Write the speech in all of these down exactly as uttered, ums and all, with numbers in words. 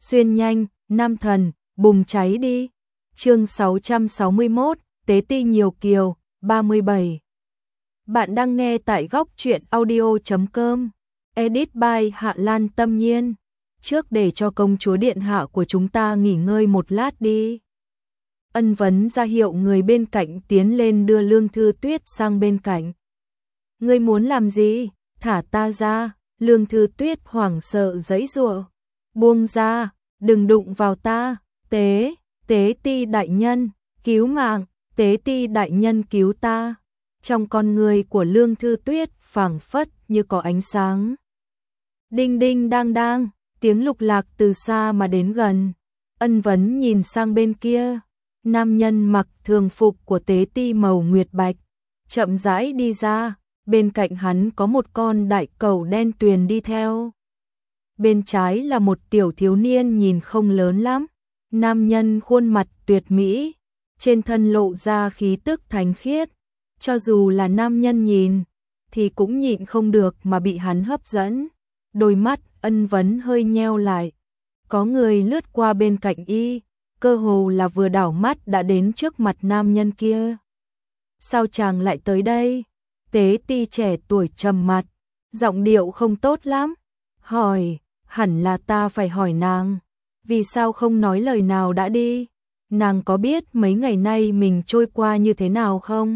xuyên nhanh, nam thần, bùng cháy đi. Chương sáu trăm sáu mươi mốt, Tế Ti nhiều kiều, ba mươi bảy. Bạn đang nghe tại góc truyện audio chấm com. Edit by Hạ Lan Tâm Nhiên. Trước để cho công chúa điện hạ của chúng ta nghỉ ngơi một lát đi. Ân Vấn ra hiệu người bên cạnh tiến lên đưa Lương Thư Tuyết sang bên cạnh. Ngươi muốn làm gì? Thả ta ra. Lương Thư Tuyết hoảng sợ giãy giụa. Buông ra, đừng đụng vào ta. Tế, Tế Ti đại nhân, cứu mạng, Tế Ti đại nhân cứu ta. Trong con người của Lương Thư Tuyết phảng phất như có ánh sáng. Đinh đinh đang đang, tiếng lục lạc từ xa mà đến gần. Ân Vấn nhìn sang bên kia, nam nhân mặc thường phục của Tế Ti màu nguyệt bạch, chậm rãi đi ra, bên cạnh hắn có một con đại cẩu đen tuyền đi theo. Bên trái là một tiểu thiếu niên nhìn không lớn lắm, nam nhân khuôn mặt tuyệt mỹ, trên thân lộ ra khí tức thánh khiết, cho dù là nam nhân nhìn thì cũng nhịn không được mà bị hắn hấp dẫn. Đôi mắt Ân Vấn hơi nheo lại, có người lướt qua bên cạnh y, cơ hồ là vừa đảo mắt đã đến trước mặt nam nhân kia. Sao chàng lại tới đây? Tế Ti trẻ tuổi trầm mặt, giọng điệu không tốt lắm. Hỏi, hẳn là ta phải hỏi nàng, vì sao không nói lời nào đã đi? Nàng có biết mấy ngày nay mình trôi qua như thế nào không?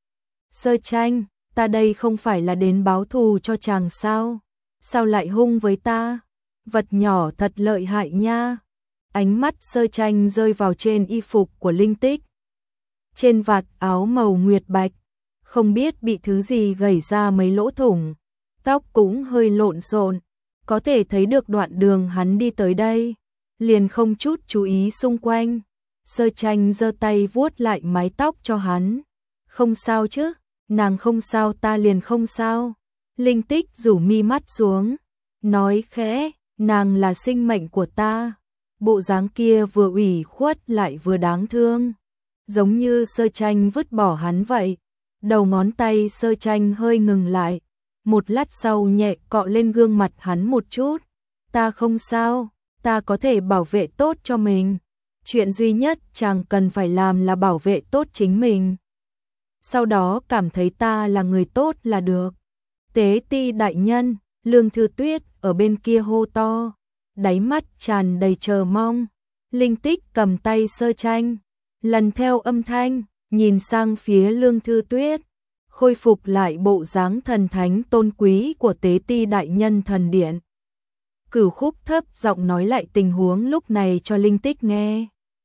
Sơ Tranh, ta đây không phải là đến báo thù cho chàng sao? Sao lại hung với ta? Vật nhỏ thật lợi hại nha. Ánh mắt Sơ Tranh rơi vào trên y phục của Linh Tích. Trên vạt áo màu nguyệt bạch, không biết bị thứ gì gẩy ra mấy lỗ thủng, tóc cũng hơi lộn xộn, có thể thấy được đoạn đường hắn đi tới đây, liền không chút chú ý xung quanh. Sơ Tranh giơ tay vuốt lại mái tóc cho hắn. Không sao chứ? Nàng không sao ta liền không sao. Linh Tích rủ mi mắt xuống, nói khẽ, nàng là sinh mệnh của ta. Bộ dáng kia vừa ủy khuất lại vừa đáng thương, giống như Sơ Tranh vứt bỏ hắn vậy. Đầu ngón tay Sơ Tranh hơi ngừng lại, một lát sau nhẹ cọ lên gương mặt hắn một chút. Ta không sao, ta có thể bảo vệ tốt cho mình. Chuyện duy nhất chàng cần phải làm là bảo vệ tốt chính mình. Sau đó cảm thấy ta là người tốt là được. Tế Ti đại nhân, Lương Thư Tuyết ở bên kia hô to, đáy mắt tràn đầy chờ mong. Linh Tích cầm tay Sơ Tranh, lần theo âm thanh, nhìn sang phía Lương Thư Tuyết, khôi phục lại bộ dáng thần thánh tôn quý của Tế Ti đại nhân thần điện. Cửu Khúc thấp giọng nói lại tình huống lúc này cho Linh Tích nghe.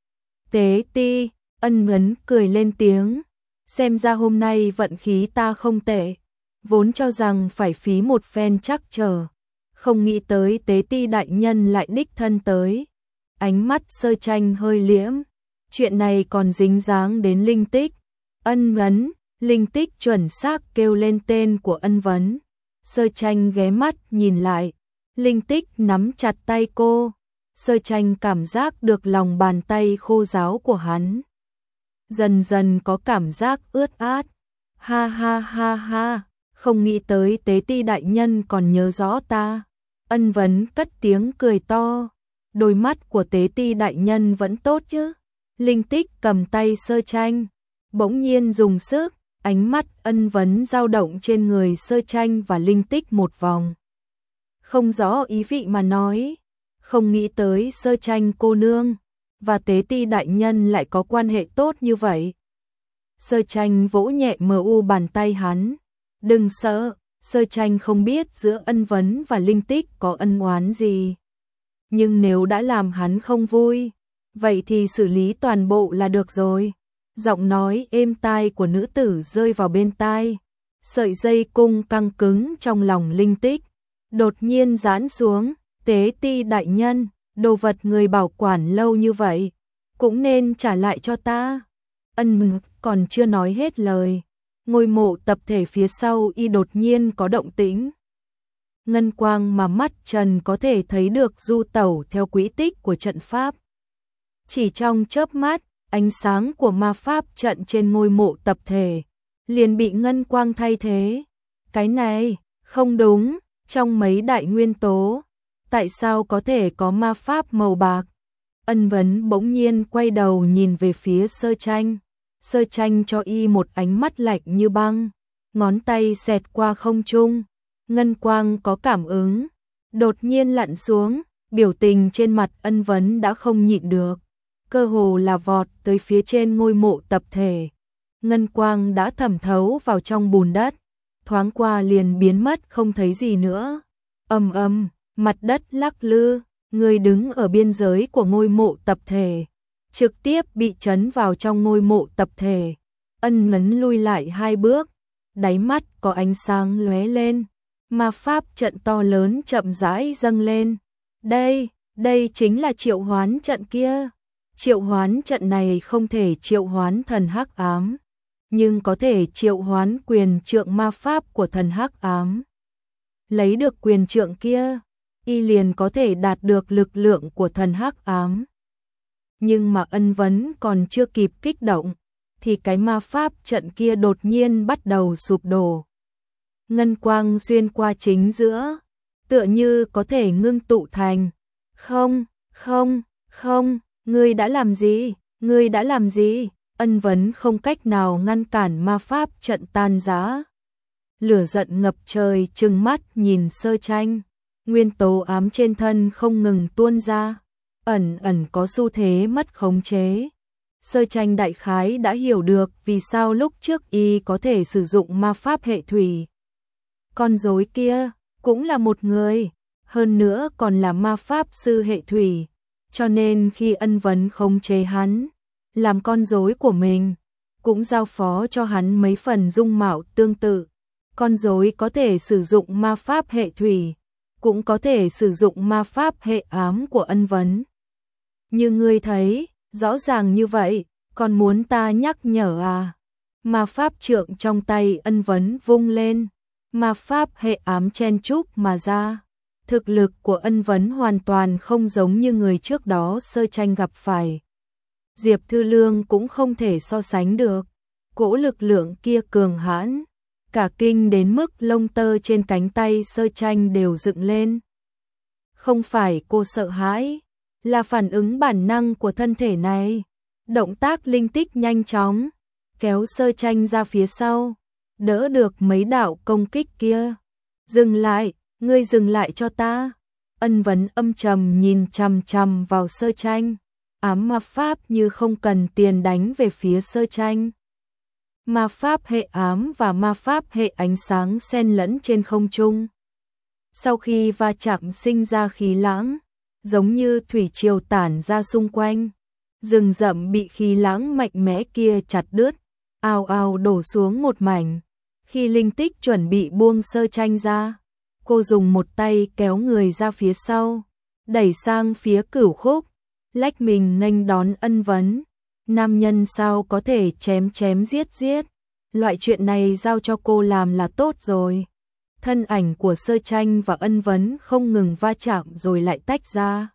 Tế Ti, Ân Vấn cười lên tiếng, xem ra hôm nay vận khí ta không tệ, vốn cho rằng phải phí một phen trắc trở, không nghĩ tới Tế Ti đại nhân lại đích thân tới. Ánh mắt Sơ Tranh hơi liễm, chuyện này còn dính dáng đến Linh Tích. Ân Vấn, Linh Tích chuẩn xác kêu lên tên của Ân Vấn. Sơ Tranh ghé mắt nhìn lại, Linh Tích nắm chặt tay cô. Sơ Tranh cảm giác được lòng bàn tay khô ráo của hắn dần dần có cảm giác ướt át. Ha ha ha ha, không nghĩ tới Tế Ti đại nhân còn nhớ rõ ta. Ân Vấn cất tiếng cười to, đôi mắt của Tế Ti đại nhân vẫn tốt chứ? Linh Tích cầm tay Sơ Tranh, bỗng nhiên dùng sức, ánh mắt Ân Vấn dao động trên người Sơ Tranh và Linh Tích một vòng. Không rõ ý vị mà nói, không nghĩ tới Sơ Tranh cô nương và Tế Ti đại nhân lại có quan hệ tốt như vậy. Sơ Tranh vỗ nhẹ mờ u bàn tay hắn. Đừng sợ, Sơ Tranh không biết giữa Ân Vấn và Linh Tích có ân oán gì. Nhưng nếu đã làm hắn không vui, vậy thì xử lý toàn bộ là được rồi. Giọng nói êm tai của nữ tử rơi vào bên tai. Sợi dây cung căng cứng trong lòng Linh Tích đột nhiên giãn xuống. Tế Ti đại nhân, đồ vật người bảo quản lâu như vậy, cũng nên trả lại cho ta. Ân còn chưa nói hết lời, ngôi mộ tập thể phía sau y đột nhiên có động tĩnh. Ngân quang mà mắt Trần có thể thấy được du tẩu theo quỹ tích của trận pháp. Chỉ trong chớp mắt, ánh sáng của ma pháp trận trên ngôi mộ tập thể liền bị ngân quang thay thế. Cái này, không đúng, trong mấy đại nguyên tố, tại sao có thể có ma pháp màu bạc? Ân Vấn bỗng nhiên quay đầu nhìn về phía Sơ Tranh. Sơ Tranh cho y một ánh mắt lạnh như băng, ngón tay xẹt qua không trung, ngân quang có cảm ứng, đột nhiên lặn xuống, biểu tình trên mặt Ân Vấn đã không nhịn được, cơ hồ là vọt tới phía trên ngôi mộ tập thể. Ngân quang đã thẩm thấu vào trong bùn đất, thoáng qua liền biến mất không thấy gì nữa. Ầm ầm, mặt đất lắc lư, người đứng ở biên giới của ngôi mộ tập thể, trực tiếp bị chấn vào trong ngôi mộ tập thể. Ân Vấn lui lại hai bước, đáy mắt có ánh sáng lóe lên, ma pháp trận to lớn chậm rãi dâng lên. Đây, đây chính là triệu hoán trận kia. Triệu hoán trận này không thể triệu hoán thần hắc ám, nhưng có thể triệu hoán quyền trượng ma pháp của thần hắc ám. Lấy được quyền trượng kia, y liền có thể đạt được lực lượng của thần hắc ám. Nhưng mà Ân Vấn còn chưa kịp kích động, thì cái ma pháp trận kia đột nhiên bắt đầu sụp đổ. Ngân quang xuyên qua chính giữa, tựa như có thể ngưng tụ thành. Không, không, không, ngươi đã làm gì? Ngươi đã làm gì? Ân Vấn không cách nào ngăn cản ma pháp trận tan rã. Lửa giận ngập trời trừng mắt nhìn Sơ Tranh, nguyên tố ám trên thân không ngừng tuôn ra, ẩn ẩn có xu thế mất khống chế. Sơ Tranh đại khái đã hiểu được vì sao lúc trước y có thể sử dụng ma pháp hệ thủy. Con rối kia cũng là một người, hơn nữa còn là ma pháp sư hệ thủy, cho nên khi Ân Vấn khống chế hắn, làm con rối của mình, cũng giao phó cho hắn mấy phần dung mạo tương tự. Con rối có thể sử dụng ma pháp hệ thủy, cũng có thể sử dụng ma pháp hệ ám của Ân Vấn. Như ngươi thấy, rõ ràng như vậy, còn muốn ta nhắc nhở à? Ma pháp trượng trong tay Ân Vấn vung lên, ma pháp hệ ám chen chúc mà ra. Thực lực của Ân Vấn hoàn toàn không giống như người trước đó Sơ Tranh gặp phải. Diệp Thư Lương cũng không thể so sánh được, cỗ lực lượng kia cường hãn, cả kinh đến mức lông tơ trên cánh tay Sơ Tranh đều dựng lên. Không phải cô sợ hãi, là phản ứng bản năng của thân thể này. Động tác linh tích nhanh chóng, kéo Sơ Tranh ra phía sau, đỡ được mấy đạo công kích kia. Dừng lại, ngươi dừng lại cho ta. Ân Vấn âm trầm nhìn chằm chằm vào Sơ Tranh, ám ma pháp như không cần tiền đánh về phía Sơ Tranh. Ma pháp hệ ám và ma pháp hệ ánh sáng xen lẫn trên không trung. Sau khi va chạm sinh ra khí lãng, giống như thủy triều tản ra xung quanh. Rừng rậm bị khí lãng mạnh mẽ kia chặt đứt, ào ào đổ xuống một mảnh. Khi linh tích chuẩn bị buông Sơ Tranh ra, cô dùng một tay kéo người ra phía sau, đẩy sang phía Cửu Khúc, lách mình nghênh đón Ân Vấn. Nam nhân sao có thể chém chém giết giết, loại chuyện này giao cho cô làm là tốt rồi. Thân ảnh của Sơ Tranh và Ân Vấn không ngừng va chạm rồi lại tách ra.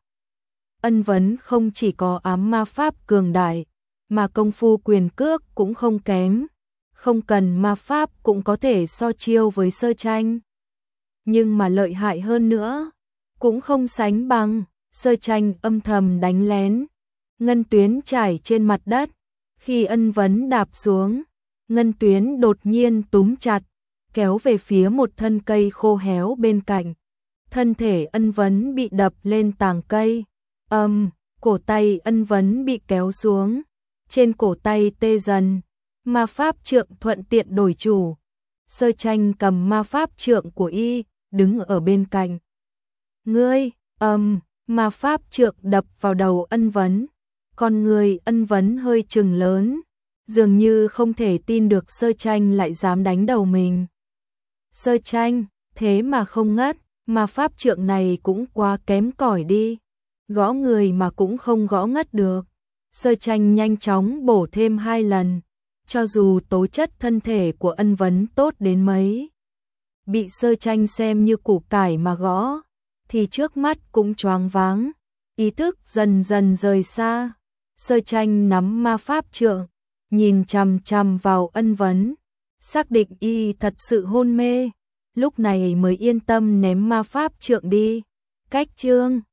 Ân Vấn không chỉ có ám ma pháp cường đại, mà công phu quyền cước cũng không kém, không cần ma pháp cũng có thể so chiêu với Sơ Tranh. Nhưng mà lợi hại hơn nữa, cũng không sánh bằng. Sơ Tranh âm thầm đánh lén, ngân tuyến trải trên mặt đất. Khi Ân Vấn đạp xuống, ngân tuyến đột nhiên túm chặt, kéo về phía một thân cây khô héo bên cạnh. Thân thể Ân Vấn bị đập lên tàng cây. Âm, um, cổ tay Ân Vấn bị kéo xuống, trên cổ tay tê dần. Ma pháp trượng thuận tiện đổi chủ. Sơ Tranh cầm ma pháp trượng của y, đứng ở bên cạnh. Ngươi, âm, um, ma pháp trượng đập vào đầu Ân Vấn. Con người Ân Vấn hơi trừng lớn, dường như không thể tin được Sơ Tranh lại dám đánh đầu mình. Sơ Tranh, thế mà không ngất, ma pháp trượng này cũng quá kém cỏi đi. Gõ người mà cũng không gõ ngất được. Sơ Tranh nhanh chóng bổ thêm hai lần, cho dù tố chất thân thể của Ân Vấn tốt đến mấy, bị Sơ Tranh xem như củ cải mà gõ, thì trước mắt cũng choáng váng, ý thức dần dần rời xa. Sơ Tranh nắm ma pháp trượng, nhìn chằm chằm vào Ân Vấn, xác định y thật sự hôn mê, lúc này mới yên tâm ném ma pháp trượng đi. Cách chương